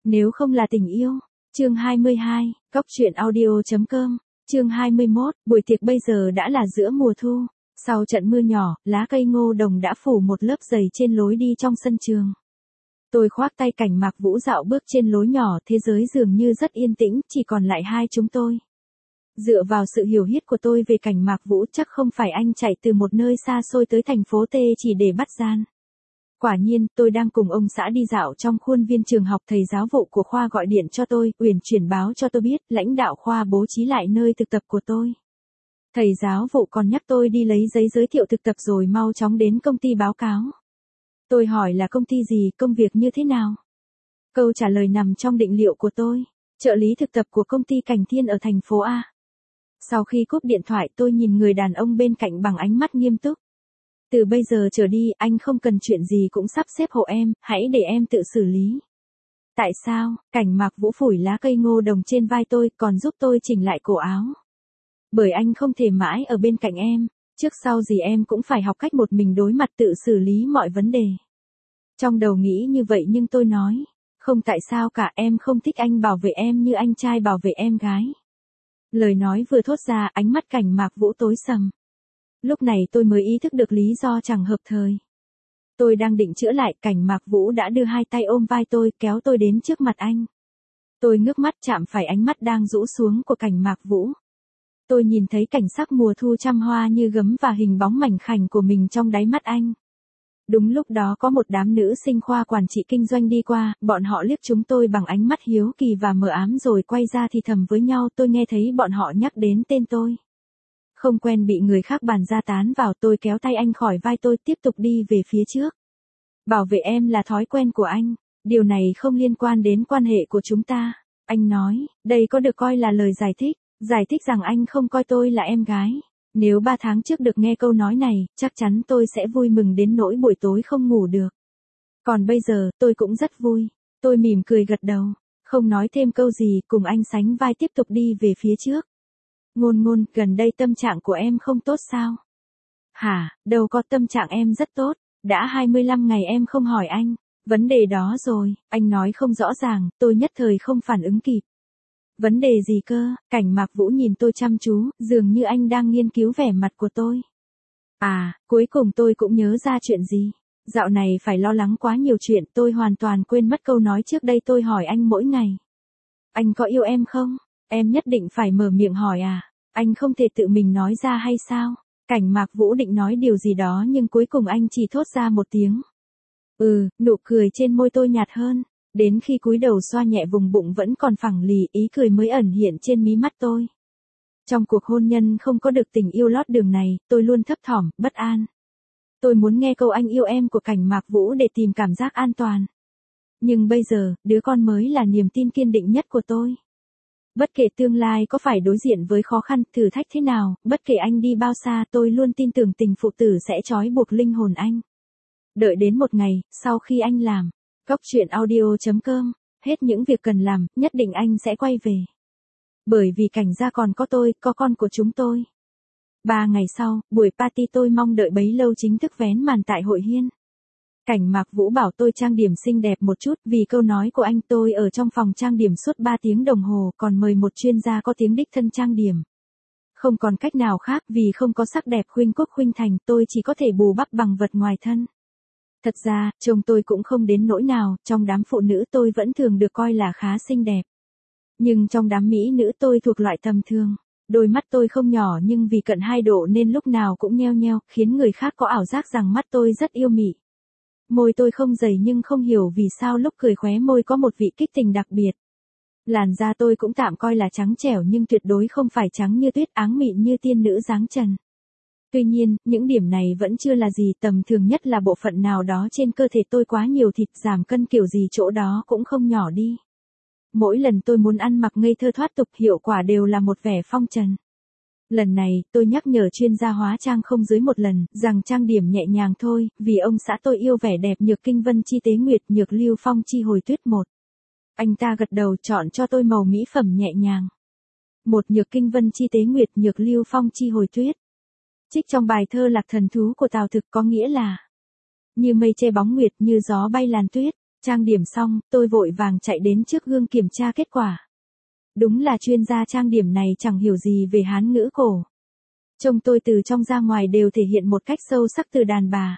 Nếu không là tình yêu. Chương 22, cóc truyện audio.com. Chương 21, buổi tiệc bây giờ đã là giữa mùa thu. Sau trận mưa nhỏ, lá cây ngô đồng đã phủ một lớp dày trên lối đi trong sân trường. Tôi khoác tay Cảnh Mạc Vũ dạo bước trên lối nhỏ, thế giới dường như rất yên tĩnh, chỉ còn lại hai chúng tôi. Dựa vào sự hiểu biết của tôi về Cảnh Mạc Vũ, chắc không phải anh chạy từ một nơi xa xôi tới thành phố T chỉ để bắt gian. Quả nhiên, tôi đang cùng ông xã đi dạo trong khuôn viên trường học, thầy giáo vụ của khoa gọi điện cho tôi, uyển chuyển báo cho tôi biết, lãnh đạo khoa bố trí lại nơi thực tập của tôi. Thầy giáo vụ còn nhắc tôi đi lấy giấy giới thiệu thực tập rồi mau chóng đến công ty báo cáo. Tôi hỏi là công ty gì, công việc như thế nào? Câu trả lời nằm trong định liệu của tôi, trợ lý thực tập của công ty Cảnh Thiên ở thành phố A. Sau khi cúp điện thoại, tôi nhìn người đàn ông bên cạnh bằng ánh mắt nghiêm túc. Từ bây giờ trở đi, anh không cần chuyện gì cũng sắp xếp hộ em, hãy để em tự xử lý. Tại sao? Cảnh Mạc Vũ phủi lá cây ngô đồng trên vai tôi, còn giúp tôi chỉnh lại cổ áo. Bởi anh không thể mãi ở bên cạnh em, trước sau gì em cũng phải học cách một mình đối mặt tự xử lý mọi vấn đề. Trong đầu nghĩ như vậy nhưng tôi nói, không tại sao cả, em không thích anh bảo vệ em như anh trai bảo vệ em gái. Lời nói vừa thốt ra, ánh mắt Cảnh Mạc Vũ tối sầm. Lúc này tôi mới ý thức được lý do chẳng hợp thời. Tôi đang định chữa lại, Cảnh Mạc Vũ đã đưa hai tay ôm vai tôi, kéo tôi đến trước mặt anh. Tôi ngước mắt chạm phải ánh mắt đang rũ xuống của Cảnh Mạc Vũ. Tôi nhìn thấy cảnh sắc mùa thu trăm hoa như gấm và hình bóng mảnh khảnh của mình trong đáy mắt anh. Đúng lúc đó có một đám nữ sinh khoa quản trị kinh doanh đi qua, bọn họ liếc chúng tôi bằng ánh mắt hiếu kỳ và mờ ám rồi quay ra thì thầm với nhau, tôi nghe thấy bọn họ nhắc đến tên tôi. Không quen bị người khác bàn ra tán vào, tôi kéo tay anh khỏi vai tôi tiếp tục đi về phía trước. Bảo vệ em là thói quen của anh, điều này không liên quan đến quan hệ của chúng ta. Anh nói, đây có được coi là lời giải thích rằng anh không coi tôi là em gái. Nếu 3 tháng trước được nghe câu nói này, chắc chắn tôi sẽ vui mừng đến nỗi buổi tối không ngủ được. Còn bây giờ, tôi cũng rất vui. Tôi mỉm cười gật đầu, không nói thêm câu gì, cùng anh sánh vai tiếp tục đi về phía trước. Ngôn, gần đây tâm trạng của em không tốt sao? Hả, đâu có, tâm trạng em rất tốt, đã 25 ngày em không hỏi anh, vấn đề đó rồi, anh nói không rõ ràng, tôi nhất thời không phản ứng kịp. Vấn đề gì cơ? Cảnh Mạc Vũ nhìn tôi chăm chú, dường như anh đang nghiên cứu vẻ mặt của tôi. À, cuối cùng tôi cũng nhớ ra chuyện gì. Dạo này phải lo lắng quá nhiều chuyện, tôi hoàn toàn quên mất câu nói trước đây tôi hỏi anh mỗi ngày. Anh có yêu em không? Em nhất định phải mở miệng hỏi à? Anh không thể tự mình nói ra hay sao? Cảnh Mạc Vũ định nói điều gì đó nhưng cuối cùng anh chỉ thốt ra một tiếng. Nụ cười trên môi tôi nhạt hơn. Đến khi cúi đầu xoa nhẹ vùng bụng vẫn còn phẳng lì, ý cười mới ẩn hiện trên mí mắt tôi. Trong cuộc hôn nhân không có được tình yêu lót đường này, tôi luôn thấp thỏm, bất an. Tôi muốn nghe câu anh yêu em của Cảnh Mạc Vũ để tìm cảm giác an toàn. Nhưng bây giờ, đứa con mới là niềm tin kiên định nhất của tôi. Bất kể tương lai có phải đối diện với khó khăn, thử thách thế nào, bất kể anh đi bao xa, tôi luôn tin tưởng tình phụ tử sẽ trói buộc linh hồn anh. Đợi đến một ngày, sau khi anh làm cóc truyện audio.com, hết những việc cần làm, nhất định anh sẽ quay về. Bởi vì Cảnh gia còn có tôi, có con của chúng tôi. 3 ngày sau, buổi party tôi mong đợi bấy lâu chính thức vén màn tại hội Hiên. Cảnh Mạc Vũ bảo tôi trang điểm xinh đẹp một chút, vì câu nói của anh tôi ở trong phòng trang điểm suốt 3 tiếng đồng hồ, còn mời một chuyên gia có tiếng đích thân trang điểm. Không còn cách nào khác, vì không có sắc đẹp khuynh quốc khuynh thành, tôi chỉ có thể bù đắp bằng vật ngoài thân. Thật ra, trông tôi cũng không đến nỗi nào, trong đám phụ nữ tôi vẫn thường được coi là khá xinh đẹp. Nhưng trong đám mỹ nữ tôi thuộc loại tầm thường. Đôi mắt tôi không nhỏ nhưng vì cận 2 độ nên lúc nào cũng nheo nheo, khiến người khác có ảo giác rằng mắt tôi rất yêu mị. Môi tôi không dày nhưng không hiểu vì sao lúc cười khóe môi có một vị kích tình đặc biệt. Làn da tôi cũng tạm coi là trắng trẻo nhưng tuyệt đối không phải trắng như tuyết, áng mịn như tiên nữ dáng trần. Tuy nhiên, những điểm này vẫn chưa là gì, tầm thường nhất là bộ phận nào đó trên cơ thể tôi quá nhiều thịt, giảm cân kiểu gì chỗ đó cũng không nhỏ đi. Mỗi lần tôi muốn ăn mặc ngây thơ thoát tục, hiệu quả đều là một vẻ phong trần. Lần này, tôi nhắc nhở chuyên gia hóa trang không dưới một lần, rằng trang điểm nhẹ nhàng thôi, vì ông xã tôi yêu vẻ đẹp Nhược Kinh Vân Chi Tế Nguyệt, Nhược Lưu Phong Chi Hồi Tuyết một. Anh ta gật đầu chọn cho tôi màu mỹ phẩm nhẹ nhàng. Một Nhược Kinh Vân Chi Tế Nguyệt, Nhược Lưu Phong Chi Hồi Tuyết. Trích trong bài thơ Lạc Thần Thú của Tào Thực có nghĩa là như mây che bóng nguyệt, như gió bay làn tuyết. Trang điểm xong, tôi vội vàng chạy đến trước gương kiểm tra kết quả. Đúng là chuyên gia trang điểm này chẳng hiểu gì về Hán ngữ cổ. Trông tôi từ trong ra ngoài đều thể hiện một cách sâu sắc từ đàn bà.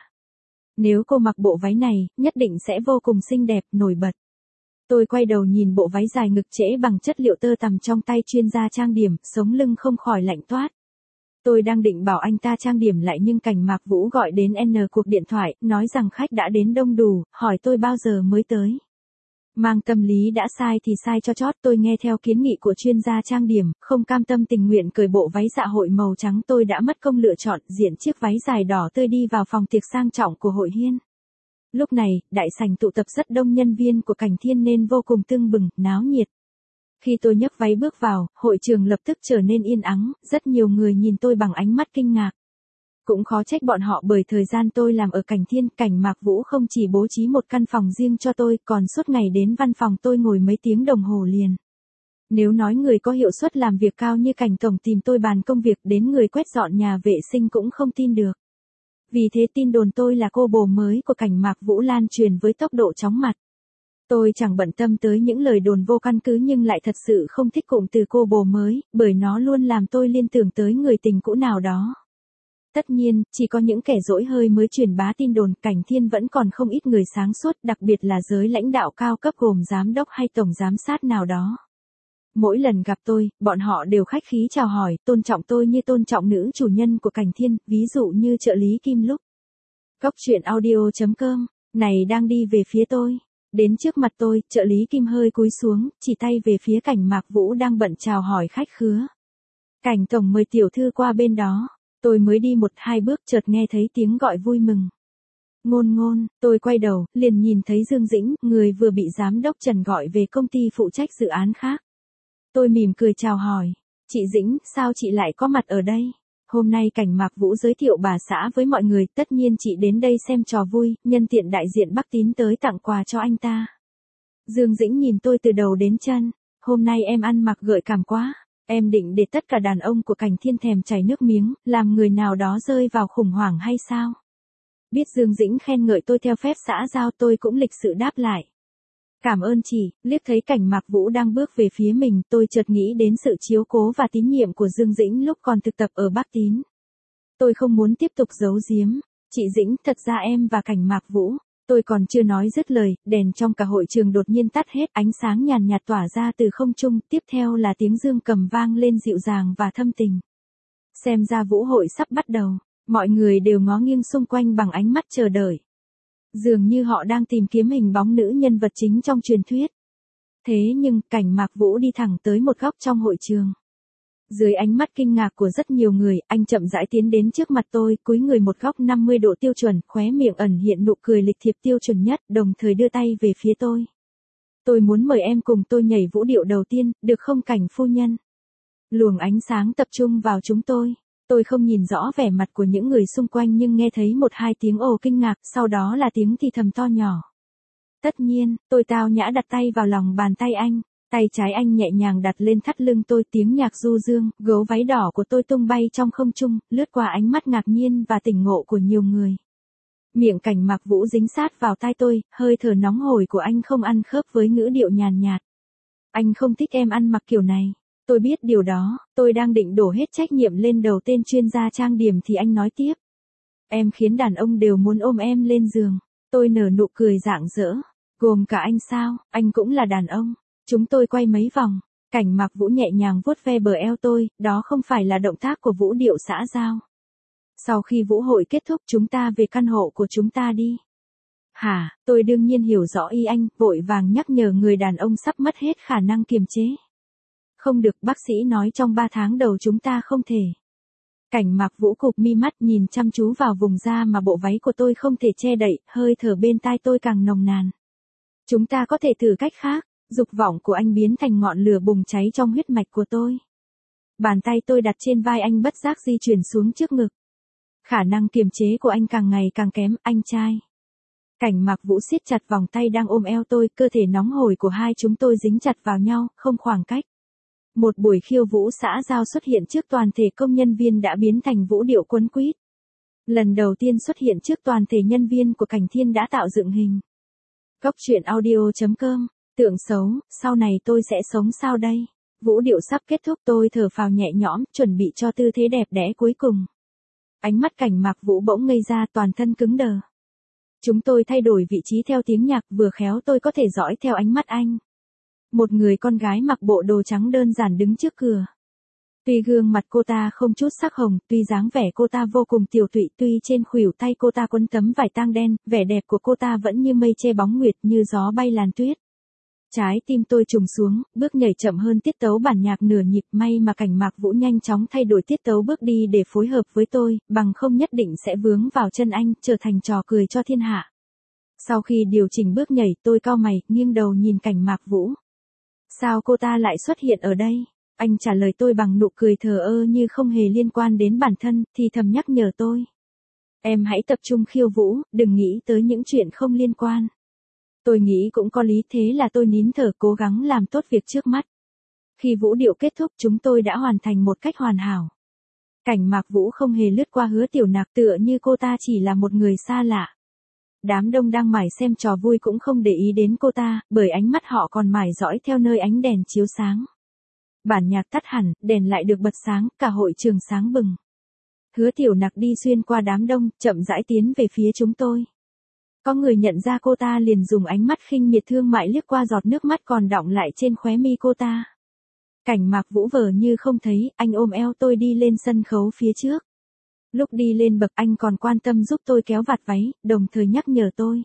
Nếu cô mặc bộ váy này, nhất định sẽ vô cùng xinh đẹp, nổi bật. Tôi quay đầu nhìn bộ váy dài ngực trễ bằng chất liệu tơ tằm trong tay chuyên gia trang điểm, sống lưng không khỏi lạnh toát. Tôi đang định bảo anh ta trang điểm lại nhưng Cảnh Mạc Vũ gọi đến N cuộc điện thoại, nói rằng khách đã đến đông đủ, hỏi tôi bao giờ mới tới. Mang tâm lý đã sai thì sai cho chót, tôi nghe theo kiến nghị của chuyên gia trang điểm, không cam tâm tình nguyện cởi bộ váy dạ hội màu trắng. Tôi đã mất công lựa chọn, diện chiếc váy dài đỏ tươi đi vào phòng tiệc sang trọng của hội Hiên. Lúc này, đại sảnh tụ tập rất đông nhân viên của Cảnh Thiên nên vô cùng tưng bừng, náo nhiệt. Khi tôi nhấc váy bước vào, hội trường lập tức trở nên yên ắng, rất nhiều người nhìn tôi bằng ánh mắt kinh ngạc. Cũng khó trách bọn họ, bởi thời gian tôi làm ở Cảnh Thiên, Cảnh Mạc Vũ không chỉ bố trí một căn phòng riêng cho tôi, còn suốt ngày đến văn phòng tôi ngồi mấy tiếng đồng hồ liền. Nếu nói người có hiệu suất làm việc cao như Cảnh Tổng tìm tôi bàn công việc, đến người quét dọn nhà vệ sinh cũng không tin được. Vì thế tin đồn tôi là cô bồ mới của Cảnh Mạc Vũ lan truyền với tốc độ chóng mặt. Tôi chẳng bận tâm tới những lời đồn vô căn cứ nhưng lại thật sự không thích cụm từ cô bồ mới, bởi nó luôn làm tôi liên tưởng tới người tình cũ nào đó. Tất nhiên, chỉ có những kẻ dỗi hơi mới truyền bá tin đồn. Cảnh Thiên vẫn còn không ít người sáng suốt, đặc biệt là giới lãnh đạo cao cấp gồm giám đốc hay tổng giám sát nào đó. Mỗi lần gặp tôi, bọn họ đều khách khí chào hỏi, tôn trọng tôi như tôn trọng nữ chủ nhân của Cảnh Thiên, ví dụ như trợ lý Kim Lúc. Cốc truyện audio.com, này đang đi về phía tôi. Đến trước mặt tôi, trợ lý Kim hơi cúi xuống, chỉ tay về phía Cảnh Mạc Vũ đang bận chào hỏi khách khứa. Cảnh Tổng mời tiểu thư qua bên đó. Tôi mới đi 1-2 bước chợt nghe thấy tiếng gọi vui mừng. Ngôn Ngôn, tôi quay đầu, liền nhìn thấy Dương Dĩnh, người vừa bị giám đốc Trần gọi về công ty phụ trách dự án khác. Tôi mỉm cười chào hỏi. Chị Dĩnh, sao chị lại có mặt ở đây? Hôm nay Cảnh Mạc Vũ giới thiệu bà xã với mọi người, tất nhiên chị đến đây xem trò vui, nhân tiện đại diện Bắc Tín tới tặng quà cho anh ta. Dương Dĩnh nhìn tôi từ đầu đến chân. Hôm nay em ăn mặc gợi cảm quá. Em định để tất cả đàn ông của Cảnh Thiên thèm chảy nước miếng, làm người nào đó rơi vào khủng hoảng hay sao? Biết Dương Dĩnh khen ngợi tôi theo phép xã giao, tôi cũng lịch sự đáp lại. Cảm ơn chị. Liếc thấy Cảnh Mạc Vũ đang bước về phía mình, tôi chợt nghĩ đến sự chiếu cố và tín nhiệm của Dương Dĩnh lúc còn thực tập ở Bắc Tín. Tôi không muốn tiếp tục giấu giếm. Chị Dĩnh, thật ra em và Cảnh Mạc Vũ. Tôi còn chưa nói dứt lời, đèn trong cả hội trường đột nhiên tắt hết, ánh sáng nhàn nhạt tỏa ra từ không trung, tiếp theo là tiếng dương cầm vang lên dịu dàng và thâm tình. Xem ra vũ hội sắp bắt đầu, mọi người đều ngó nghiêng xung quanh bằng ánh mắt chờ đợi. Dường như họ đang tìm kiếm hình bóng nữ nhân vật chính trong truyền thuyết. Thế nhưng, Cảnh Mạc Vũ đi thẳng tới một góc trong hội trường. Dưới ánh mắt kinh ngạc của rất nhiều người, anh chậm rãi tiến đến trước mặt tôi, cúi người một góc 50 độ tiêu chuẩn, khóe miệng ẩn hiện nụ cười lịch thiệp tiêu chuẩn nhất, đồng thời đưa tay về phía tôi. Tôi muốn mời em cùng tôi nhảy vũ điệu đầu tiên, được không Cảnh phu nhân? Luồng ánh sáng tập trung vào chúng tôi. Tôi không nhìn rõ vẻ mặt của những người xung quanh nhưng nghe thấy 1-2 tiếng ồ kinh ngạc, sau đó là tiếng thì thầm to nhỏ. Tất nhiên, tôi tao nhã đặt tay vào lòng bàn tay anh. Tay trái anh nhẹ nhàng đặt lên thắt lưng tôi, tiếng nhạc du dương, gấu váy đỏ của tôi tung bay trong không trung, lướt qua ánh mắt ngạc nhiên và tỉnh ngộ của nhiều người. Miệng Cảnh Mạc Vũ dính sát vào tai tôi, hơi thở nóng hổi của anh không ăn khớp với ngữ điệu nhàn nhạt. Anh không thích em ăn mặc kiểu này. Tôi biết điều đó, tôi đang định đổ hết trách nhiệm lên đầu tên chuyên gia trang điểm thì anh nói tiếp. Em khiến đàn ông đều muốn ôm em lên giường. Tôi nở nụ cười rạng rỡ. Gồm cả anh sao, anh cũng là đàn ông. Chúng tôi quay mấy vòng. Cảnh Mạc Vũ nhẹ nhàng vuốt ve bờ eo tôi, đó không phải là động tác của vũ điệu xã giao. Sau khi vũ hội kết thúc chúng ta về căn hộ của chúng ta đi. Hả, tôi đương nhiên hiểu rõ ý anh, vội vàng nhắc nhở người đàn ông sắp mất hết khả năng kiềm chế. Không được, bác sĩ nói trong 3 tháng đầu chúng ta không thể. Cảnh Mạc Vũ cụp mi mắt nhìn chăm chú vào vùng da mà bộ váy của tôi không thể che đậy, hơi thở bên tai tôi càng nồng nàn. Chúng ta có thể thử cách khác. Dục vọng của anh biến thành ngọn lửa bùng cháy trong huyết mạch của tôi. Bàn tay tôi đặt trên vai anh bất giác di chuyển xuống trước ngực. Khả năng kiềm chế của anh càng ngày càng kém, anh trai. Cảnh Mạc Vũ siết chặt vòng tay đang ôm eo tôi, cơ thể nóng hổi của hai chúng tôi dính chặt vào nhau, không khoảng cách. Một buổi khiêu vũ xã giao xuất hiện trước toàn thể công nhân viên đã biến thành vũ điệu quấn quýt. Lần đầu tiên xuất hiện trước toàn thể nhân viên của Cảnh Thiên đã tạo dựng hình. Cóc truyện audio.com, tượng xấu, sau này tôi sẽ sống sao đây? Vũ điệu sắp kết thúc, tôi thở phào nhẹ nhõm, chuẩn bị cho tư thế đẹp đẽ cuối cùng. Ánh mắt Cảnh Mạc Vũ bỗng ngây ra, toàn thân cứng đờ. Chúng tôi thay đổi vị trí theo tiếng nhạc, vừa khéo tôi có thể dõi theo ánh mắt anh. Một người con gái mặc bộ đồ trắng đơn giản đứng trước cửa. Tuy gương mặt cô ta không chút sắc hồng, tuy dáng vẻ cô ta vô cùng tiểu tụy, tuy trên khuỷu tay cô ta quấn tấm vải tang đen, vẻ đẹp của cô ta vẫn như mây che bóng nguyệt, như gió bay làn tuyết. Trái tim tôi trùng xuống, bước nhảy chậm hơn tiết tấu bản nhạc nửa nhịp, may mà Cảnh Mạc Vũ nhanh chóng thay đổi tiết tấu bước đi để phối hợp với tôi, bằng không nhất định sẽ vướng vào chân anh, trở thành trò cười cho thiên hạ. Sau khi điều chỉnh bước nhảy, tôi cau mày, nghiêng đầu nhìn Cảnh Mạc Vũ. Sao cô ta lại xuất hiện ở đây? Anh trả lời tôi bằng nụ cười thờ ơ như không hề liên quan đến bản thân, thì thầm nhắc nhở tôi. Em hãy tập trung khiêu vũ, đừng nghĩ tới những chuyện không liên quan. Tôi nghĩ cũng có lý, thế là tôi nín thở cố gắng làm tốt việc trước mắt. Khi vũ điệu kết thúc, chúng tôi đã hoàn thành một cách hoàn hảo. Cảnh Mạc Vũ không hề lướt qua Hứa Tiểu Nặc, tựa như cô ta chỉ là một người xa lạ. Đám đông đang mải xem trò vui cũng không để ý đến cô ta, bởi ánh mắt họ còn mải dõi theo nơi ánh đèn chiếu sáng. Bản nhạc tắt hẳn, đèn lại được bật sáng, cả hội trường sáng bừng. Hứa Tiểu Nặc đi xuyên qua đám đông, chậm rãi tiến về phía chúng tôi. Có người nhận ra cô ta liền dùng ánh mắt khinh miệt thương mại liếc qua giọt nước mắt còn đọng lại trên khóe mi cô ta. Cảnh Mạc Vũ vờ như không thấy, anh ôm eo tôi đi lên sân khấu phía trước. Lúc đi lên bậc anh còn quan tâm giúp tôi kéo vạt váy, đồng thời nhắc nhở tôi.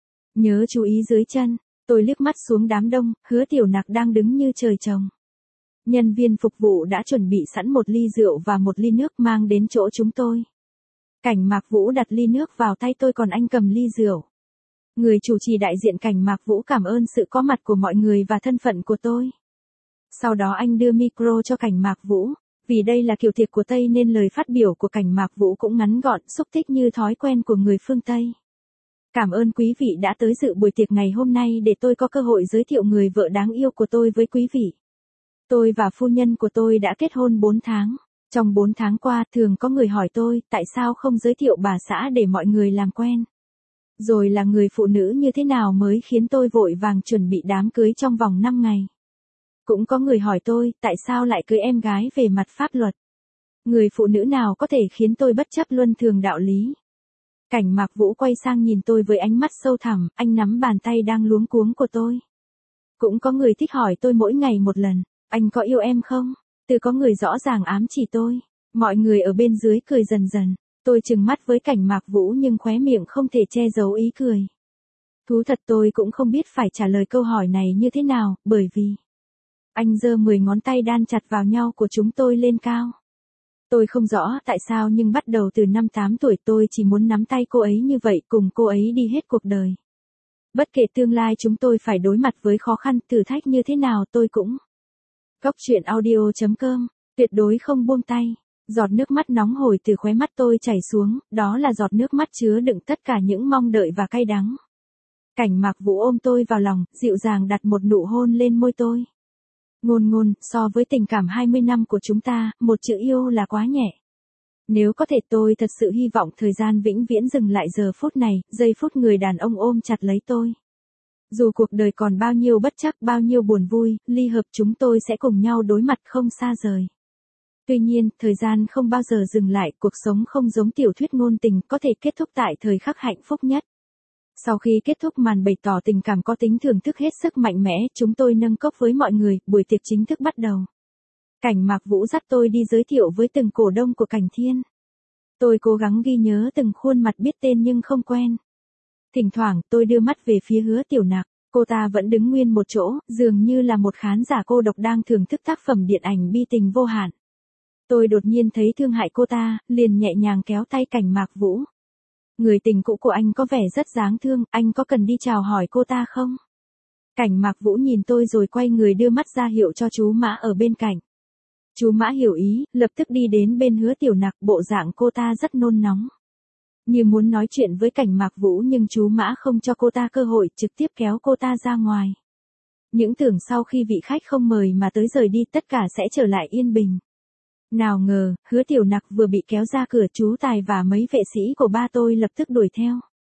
Nhớ chú ý dưới chân, tôi liếc mắt xuống đám đông, Hứa Tiểu Nặc đang đứng như trời trồng. Nhân viên phục vụ đã chuẩn bị sẵn một ly rượu và một ly nước mang đến chỗ chúng tôi. Cảnh Mạc Vũ đặt ly nước vào tay tôi còn anh cầm ly rượu. Người chủ trì đại diện Cảnh Mạc Vũ cảm ơn sự có mặt của mọi người và thân phận của tôi. Sau đó anh đưa micro cho Cảnh Mạc Vũ. Vì đây là kiểu tiệc của Tây nên lời phát biểu của Cảnh Mạc Vũ cũng ngắn gọn, xúc tích như thói quen của người phương Tây. Cảm ơn quý vị đã tới dự buổi tiệc ngày hôm nay để tôi có cơ hội giới thiệu người vợ đáng yêu của tôi với quý vị. Tôi và phu nhân của tôi đã kết hôn 4 tháng. Trong 4 tháng qua, thường có người hỏi tôi, tại sao không giới thiệu bà xã để mọi người làm quen. Rồi là người phụ nữ như thế nào mới khiến tôi vội vàng chuẩn bị đám cưới trong vòng 5 ngày. Cũng có người hỏi tôi, tại sao lại cưới em gái về mặt pháp luật. Người phụ nữ nào có thể khiến tôi bất chấp luân thường đạo lý. Cảnh Mạc Vũ quay sang nhìn tôi với ánh mắt sâu thẳm, anh nắm bàn tay đang luống cuống của tôi. Cũng có người thích hỏi tôi mỗi ngày một lần, anh có yêu em không? Từ có người rõ ràng ám chỉ tôi. Mọi người ở bên dưới cười dần dần. Tôi trừng mắt với Cảnh Mạc Vũ nhưng khóe miệng không thể che giấu ý cười. Thú thật tôi cũng không biết phải trả lời câu hỏi này như thế nào, bởi vì anh giơ 10 ngón tay đan chặt vào nhau của chúng tôi lên cao. Tôi không rõ tại sao nhưng bắt đầu từ năm 8 tuổi tôi chỉ muốn nắm tay cô ấy như vậy, cùng cô ấy đi hết cuộc đời. Bất kể tương lai chúng tôi phải đối mặt với khó khăn, thử thách như thế nào tôi cũng. Cóc truyện audio.com, tuyệt đối không buông tay. Giọt nước mắt nóng hổi từ khóe mắt tôi chảy xuống, đó là giọt nước mắt chứa đựng tất cả những mong đợi và cay đắng. Cảnh Mạc Vũ ôm tôi vào lòng, dịu dàng đặt một nụ hôn lên môi tôi. Ngôn, so với tình cảm 20 năm của chúng ta, một chữ yêu là quá nhẹ. Nếu có thể tôi thật sự hy vọng thời gian vĩnh viễn dừng lại giờ phút này, giây phút người đàn ông ôm chặt lấy tôi. Dù cuộc đời còn bao nhiêu bất trắc, bao nhiêu buồn vui, ly hợp chúng tôi sẽ cùng nhau đối mặt không xa rời. Tuy nhiên, thời gian không bao giờ dừng lại, cuộc sống không giống tiểu thuyết ngôn tình, có thể kết thúc tại thời khắc hạnh phúc nhất. Sau khi kết thúc màn bày tỏ tình cảm có tính thưởng thức hết sức mạnh mẽ, chúng tôi nâng cốc với mọi người, buổi tiệc chính thức bắt đầu. Cảnh Mạc Vũ dắt tôi đi giới thiệu với từng cổ đông của Cảnh Thiên. Tôi cố gắng ghi nhớ từng khuôn mặt biết tên nhưng không quen. Thỉnh thoảng, tôi đưa mắt về phía Hứa Tiểu Nặc, cô ta vẫn đứng nguyên một chỗ, dường như là một khán giả cô độc đang thưởng thức tác phẩm điện ảnh bi tình vô hạn. Tôi đột nhiên thấy thương hại cô ta, liền nhẹ nhàng kéo tay Cảnh Mạc Vũ. Người tình cũ của anh có vẻ rất đáng thương, anh có cần đi chào hỏi cô ta không? Cảnh Mạc Vũ nhìn tôi rồi quay người đưa mắt ra hiệu cho chú Mã ở bên cạnh. Chú Mã hiểu ý, lập tức đi đến bên Hứa Tiểu Nặc, bộ dạng cô ta rất nôn nóng. Như muốn nói chuyện với Cảnh Mạc Vũ nhưng chú Mã không cho cô ta cơ hội, trực tiếp kéo cô ta ra ngoài. Những tưởng sau khi vị khách không mời mà tới rời đi tất cả sẽ trở lại yên bình. Nào ngờ, Hứa Tiểu Nặc vừa bị kéo ra cửa chú Tài và mấy vệ sĩ của ba tôi lập tức đuổi theo.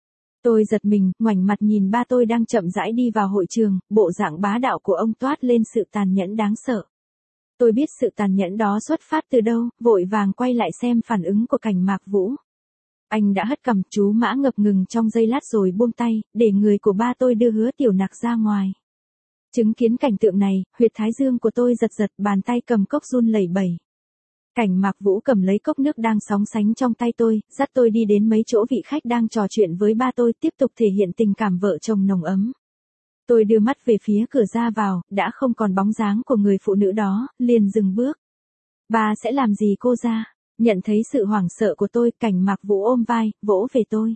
Tôi giật mình, ngoảnh mặt nhìn ba tôi đang chậm rãi đi vào hội trường, bộ dạng bá đạo của ông toát lên sự tàn nhẫn đáng sợ. Tôi biết sự tàn nhẫn đó xuất phát từ đâu, vội vàng quay lại xem phản ứng của Cảnh Mạc Vũ. Anh đã hất cằm, chú Mã ngập ngừng trong giây lát rồi buông tay, để người của ba tôi đưa Hứa Tiểu Nặc ra ngoài. Chứng kiến cảnh tượng này, huyệt thái dương của tôi giật giật, bàn tay cầm cốc run lẩy bẩy. Cảnh Mạc Vũ cầm lấy cốc nước đang sóng sánh trong tay tôi, dắt tôi đi đến mấy chỗ vị khách đang trò chuyện với ba tôi, tiếp tục thể hiện tình cảm vợ chồng nồng ấm. Tôi đưa mắt về phía cửa ra vào, đã không còn bóng dáng của người phụ nữ đó, liền dừng bước. Ba sẽ làm gì cô ra? Nhận thấy sự hoảng sợ của tôi, Cảnh Mạc Vũ ôm vai, vỗ về tôi.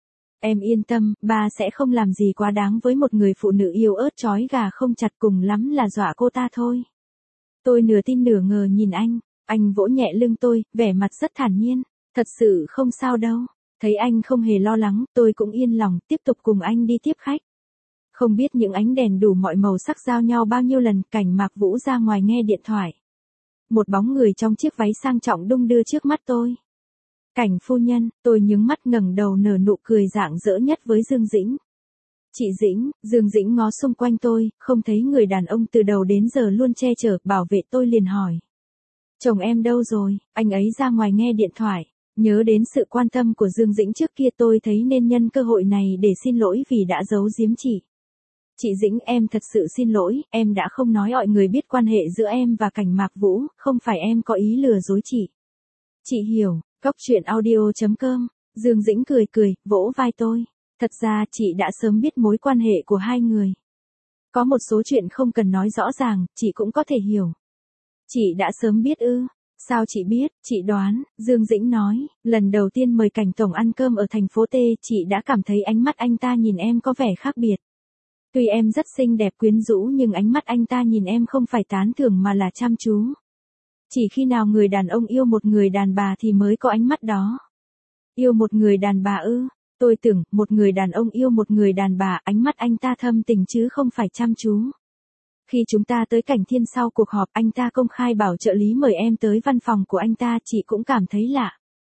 Em yên tâm, ba sẽ không làm gì quá đáng với một người phụ nữ yêu ớt trói gà không chặt, cùng lắm là dọa cô ta thôi. Tôi nửa tin nửa ngờ nhìn anh vỗ nhẹ lưng tôi, vẻ mặt rất thản nhiên. Thật sự không sao đâu. Thấy anh không hề lo lắng, tôi cũng yên lòng, tiếp tục cùng anh đi tiếp khách. Không biết những ánh đèn đủ mọi màu sắc giao nhau bao nhiêu lần, Cảnh Mạc Vũ ra ngoài nghe điện thoại. Một bóng người trong chiếc váy sang trọng đung đưa trước mắt tôi. Cảnh phu nhân, tôi nhướng mắt ngẩng đầu nở nụ cười rạng rỡ nhất với Dương Dĩnh. Chị Dĩnh, Dương Dĩnh ngó xung quanh tôi, không thấy người đàn ông từ đầu đến giờ luôn che chở, bảo vệ tôi liền hỏi. Chồng em đâu rồi? Anh ấy ra ngoài nghe điện thoại. Nhớ đến sự quan tâm của Dương Dĩnh trước kia, tôi thấy nên nhân cơ hội này để xin lỗi vì đã giấu giếm chị. Chị Dĩnh, em thật sự xin lỗi, em đã không nói mọi người biết quan hệ giữa em và Cảnh Mạc Vũ, không phải em có ý lừa dối chị. Chị hiểu. Cóc truyện audio.com. Dương Dĩnh cười cười, vỗ vai tôi. Thật ra chị đã sớm biết mối quan hệ của hai người. Có một số chuyện không cần nói rõ ràng, chị cũng có thể hiểu. Chị đã sớm biết ư? Sao chị biết? Chị đoán, Dương Dĩnh nói, lần đầu tiên mời Cảnh Tổng ăn cơm ở thành phố T, chị đã cảm thấy ánh mắt anh ta nhìn em có vẻ khác biệt. Tuy em rất xinh đẹp quyến rũ nhưng ánh mắt anh ta nhìn em không phải tán thưởng mà là chăm chú. Chỉ khi nào người đàn ông yêu một người đàn bà thì mới có ánh mắt đó. Yêu một người đàn bà ư? Tôi tưởng, một người đàn ông yêu một người đàn bà, ánh mắt anh ta thâm tình chứ không phải chăm chú. Khi chúng ta tới Cảnh Thiên sau cuộc họp, anh ta công khai bảo trợ lý mời em tới văn phòng của anh ta, chị cũng cảm thấy lạ.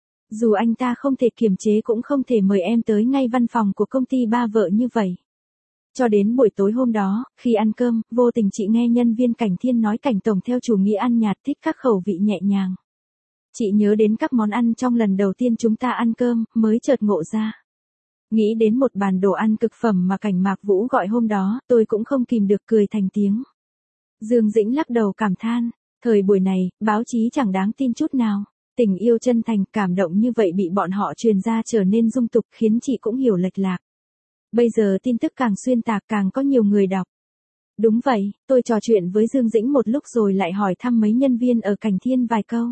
Dù anh ta không thể kiềm chế cũng không thể mời em tới ngay văn phòng của công ty ba vợ như vậy. Cho đến buổi tối hôm đó, khi ăn cơm, vô tình chị nghe nhân viên Cảnh Thiên nói Cảnh Tổng theo chủ nghĩa ăn nhạt, thích các khẩu vị nhẹ nhàng. Chị nhớ đến các món ăn trong lần đầu tiên chúng ta ăn cơm, mới chợt ngộ ra. Nghĩ đến một bàn đồ ăn cực phẩm mà Cảnh Mạc Vũ gọi hôm đó, tôi cũng không kìm được cười thành tiếng. Dương Dĩnh lắc đầu cảm than, thời buổi này, báo chí chẳng đáng tin chút nào. Tình yêu chân thành, cảm động như vậy bị bọn họ truyền ra trở nên dung tục, khiến chị cũng hiểu lệch lạc. Bây giờ tin tức càng xuyên tạc càng có nhiều người đọc. Đúng vậy, tôi trò chuyện với Dương Dĩnh một lúc rồi lại hỏi thăm mấy nhân viên ở Cảnh Thiên vài câu.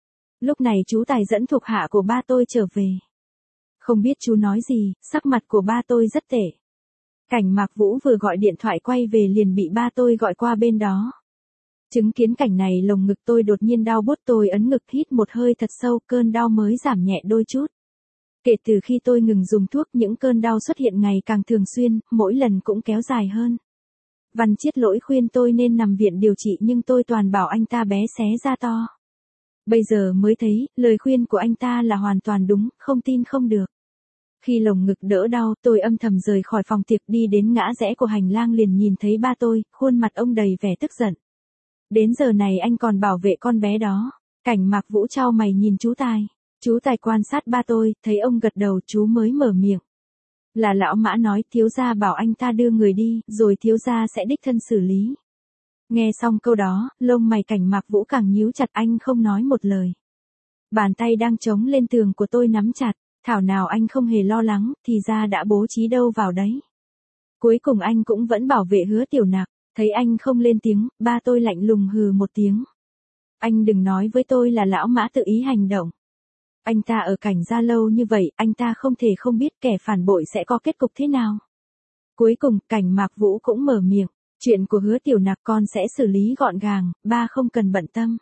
Lúc này chú Tài dẫn thuộc hạ của ba tôi trở về. Không biết chú nói gì, sắc mặt của ba tôi rất tệ. Cảnh Mạc Vũ vừa gọi điện thoại quay về liền bị ba tôi gọi qua bên đó. Chứng kiến cảnh này lồng ngực tôi đột nhiên đau buốt, tôi ấn ngực hít một hơi thật sâu, cơn đau mới giảm nhẹ đôi chút. Kể từ khi tôi ngừng dùng thuốc, những cơn đau xuất hiện ngày càng thường xuyên, mỗi lần cũng kéo dài hơn. Văn Chiết Lỗi khuyên tôi nên nằm viện điều trị nhưng tôi toàn bảo anh ta bé xé ra to. Bây giờ mới thấy, lời khuyên của anh ta là hoàn toàn đúng, không tin không được. Khi lồng ngực đỡ đau, tôi âm thầm rời khỏi phòng tiệc đi đến ngã rẽ của hành lang liền nhìn thấy ba tôi, khuôn mặt ông đầy vẻ tức giận. Đến giờ này anh còn bảo vệ con bé đó. Cảnh Mạc Vũ chau mày nhìn chú Tài. Chú Tài quan sát ba tôi, thấy ông gật đầu chú mới mở miệng. Là lão Mã nói thiếu gia bảo anh ta đưa người đi, rồi thiếu gia sẽ đích thân xử lý. Nghe xong câu đó, lông mày Cảnh Mạc Vũ càng nhíu chặt, anh không nói một lời. Bàn tay đang chống lên tường của tôi nắm chặt, thảo nào anh không hề lo lắng, thì ra đã bố trí đâu vào đấy. Cuối cùng anh cũng vẫn bảo vệ Hứa Tiểu Nặc, thấy anh không lên tiếng, ba tôi lạnh lùng hừ một tiếng. Anh đừng nói với tôi là lão Mã tự ý hành động. Anh ta ở Cảnh gia lâu như vậy, anh ta không thể không biết kẻ phản bội sẽ có kết cục thế nào. Cuối cùng, Cảnh Mạc Vũ cũng mở miệng. Chuyện của Hứa Tiểu Nặc con sẽ xử lý gọn gàng, ba không cần bận tâm.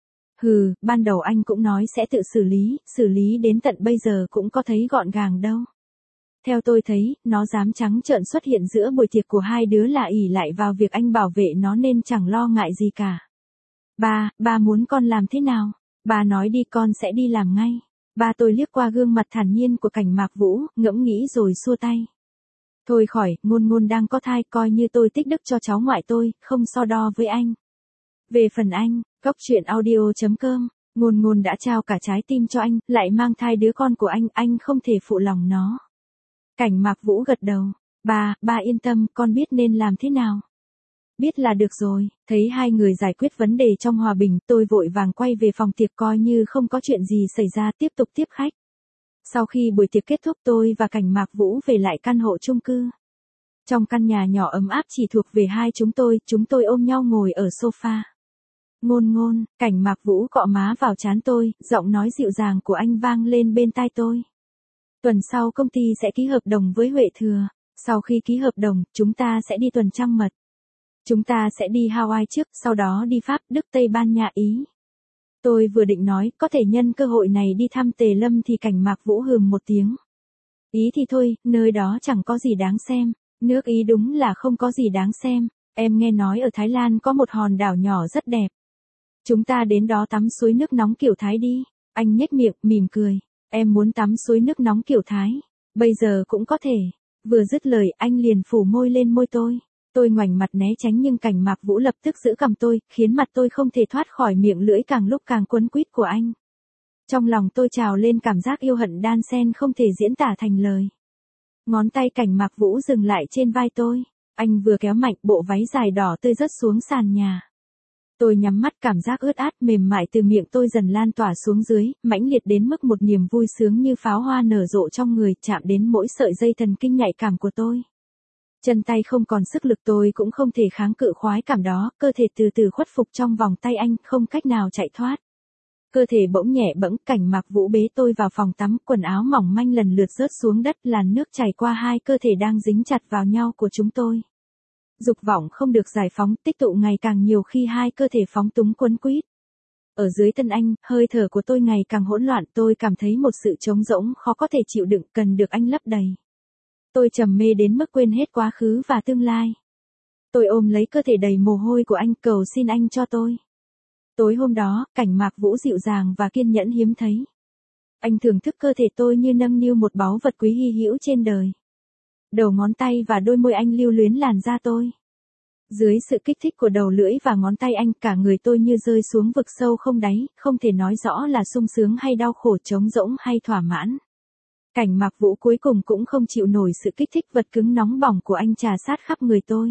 Hừ, ban đầu anh cũng nói sẽ tự xử lý đến tận bây giờ cũng có thấy gọn gàng đâu. Theo tôi thấy, nó dám trắng trợn xuất hiện giữa buổi tiệc của hai đứa là ỷ lại vào việc anh bảo vệ nó nên chẳng lo ngại gì cả. Ba muốn con làm thế nào? Ba nói đi con sẽ đi làm ngay. Ba tôi liếc qua gương mặt thản nhiên của Cảnh Mạc Vũ, ngẫm nghĩ rồi xua tay. Thôi khỏi, ngôn ngôn đang có thai, coi như tôi tích đức cho cháu ngoại tôi, không so đo với anh. Về phần anh, cóc truyện audio.com, ngôn ngôn đã trao cả trái tim cho anh, lại mang thai đứa con của anh không thể phụ lòng nó. Cảnh Mạc Vũ gật đầu. Ba yên tâm, con biết nên làm thế nào. Biết là được rồi, thấy hai người giải quyết vấn đề trong hòa bình, tôi vội vàng quay về phòng tiệc coi như không có chuyện gì xảy ra, tiếp tục tiếp khách. Sau khi buổi tiệc kết thúc tôi và Cảnh Mạc Vũ về lại căn hộ chung cư. Trong căn nhà nhỏ ấm áp chỉ thuộc về hai chúng tôi ôm nhau ngồi ở sofa. Ngôn ngôn, Cảnh Mạc Vũ cọ má vào trán tôi, giọng nói dịu dàng của anh vang lên bên tai tôi. Tuần sau công ty sẽ ký hợp đồng với Huệ Thừa, sau khi ký hợp đồng, chúng ta sẽ đi tuần trăng mật. Chúng ta sẽ đi Hawaii trước, sau đó đi Pháp, Đức, Tây Ban Nha, Ý. Tôi vừa định nói, có thể nhân cơ hội này đi thăm Tề Lâm thì Cảnh Mạc Vũ hừm một tiếng. Ý thì thôi, nơi đó chẳng có gì đáng xem. Nước Ý đúng là không có gì đáng xem. Em nghe nói ở Thái Lan có một hòn đảo nhỏ rất đẹp. Chúng ta đến đó tắm suối nước nóng kiểu Thái đi. Anh nhếch miệng, mỉm cười. Em muốn tắm suối nước nóng kiểu Thái. Bây giờ cũng có thể. Vừa dứt lời, anh liền phủ môi lên môi tôi. Tôi ngoảnh mặt né tránh nhưng Cảnh Mạc Vũ lập tức giữ cằm tôi, khiến mặt tôi không thể thoát khỏi miệng lưỡi càng lúc càng quấn quýt của anh. Trong lòng tôi trào lên cảm giác yêu hận đan xen không thể diễn tả thành lời. Ngón tay Cảnh Mạc Vũ dừng lại trên vai tôi. Anh vừa kéo mạnh, bộ váy dài đỏ tươi rớt xuống sàn nhà. Tôi nhắm mắt, cảm giác ướt át mềm mại từ miệng tôi dần lan tỏa xuống dưới, mãnh liệt đến mức một niềm vui sướng như pháo hoa nở rộ trong người, chạm đến mỗi sợi dây thần kinh nhạy cảm của tôi. Chân tay không còn sức lực, tôi cũng không thể kháng cự khoái cảm đó, cơ thể từ từ khuất phục trong vòng tay anh, không cách nào chạy thoát. Cơ thể bỗng nhẹ bẫng, Cảnh Mạc Vũ bế tôi vào phòng tắm, quần áo mỏng manh lần lượt rớt xuống đất, làn nước chảy qua hai cơ thể đang dính chặt vào nhau của chúng tôi. Dục vọng không được giải phóng, tích tụ ngày càng nhiều khi hai cơ thể phóng túng quấn quýt. Ở dưới thân anh, hơi thở của tôi ngày càng hỗn loạn, tôi cảm thấy một sự trống rỗng khó có thể chịu đựng, cần được anh lấp đầy. Tôi trầm mê đến mức quên hết quá khứ và tương lai. Tôi ôm lấy cơ thể đầy mồ hôi của anh, cầu xin anh cho tôi. Tối hôm đó, Cảnh Mạc Vũ dịu dàng và kiên nhẫn hiếm thấy. Anh thưởng thức cơ thể tôi như nâng niu một báu vật quý hy hữu trên đời. Đầu ngón tay và đôi môi anh lưu luyến làn da tôi. Dưới sự kích thích của đầu lưỡi và ngón tay anh, cả người tôi như rơi xuống vực sâu không đáy, không thể nói rõ là sung sướng hay đau khổ, trống rỗng hay thỏa mãn. Cảnh Mạc Vũ cuối cùng cũng không chịu nổi sự kích thích vật cứng nóng bỏng của anh trà sát khắp người tôi.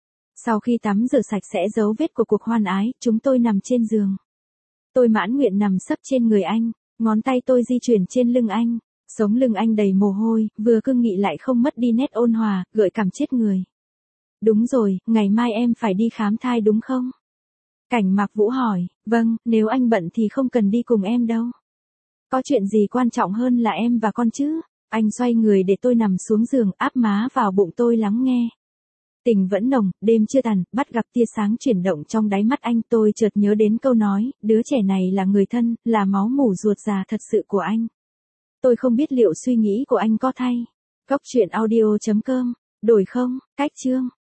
Sau khi tắm rửa sạch sẽ dấu vết của cuộc hoan ái, chúng tôi nằm trên giường. Tôi mãn nguyện nằm sấp trên người anh, ngón tay tôi di chuyển trên lưng anh, sống lưng anh đầy mồ hôi, vừa cương nghị lại không mất đi nét ôn hòa, gợi cảm chết người. Đúng rồi, ngày mai em phải đi khám thai đúng không? Cảnh Mạc Vũ hỏi. Vâng, nếu anh bận thì không cần đi cùng em đâu. Có chuyện gì quan trọng hơn là em và con chứ? Anh xoay người để tôi nằm xuống giường, áp má vào bụng tôi lắng nghe. Tình vẫn nồng, đêm chưa tàn, bắt gặp tia sáng chuyển động trong đáy mắt anh, tôi chợt nhớ đến câu nói, đứa trẻ này là người thân, là máu mủ ruột già thật sự của anh. Tôi không biết liệu suy nghĩ của anh có thay. Cóc truyện audio.com, đổi không, cách chương.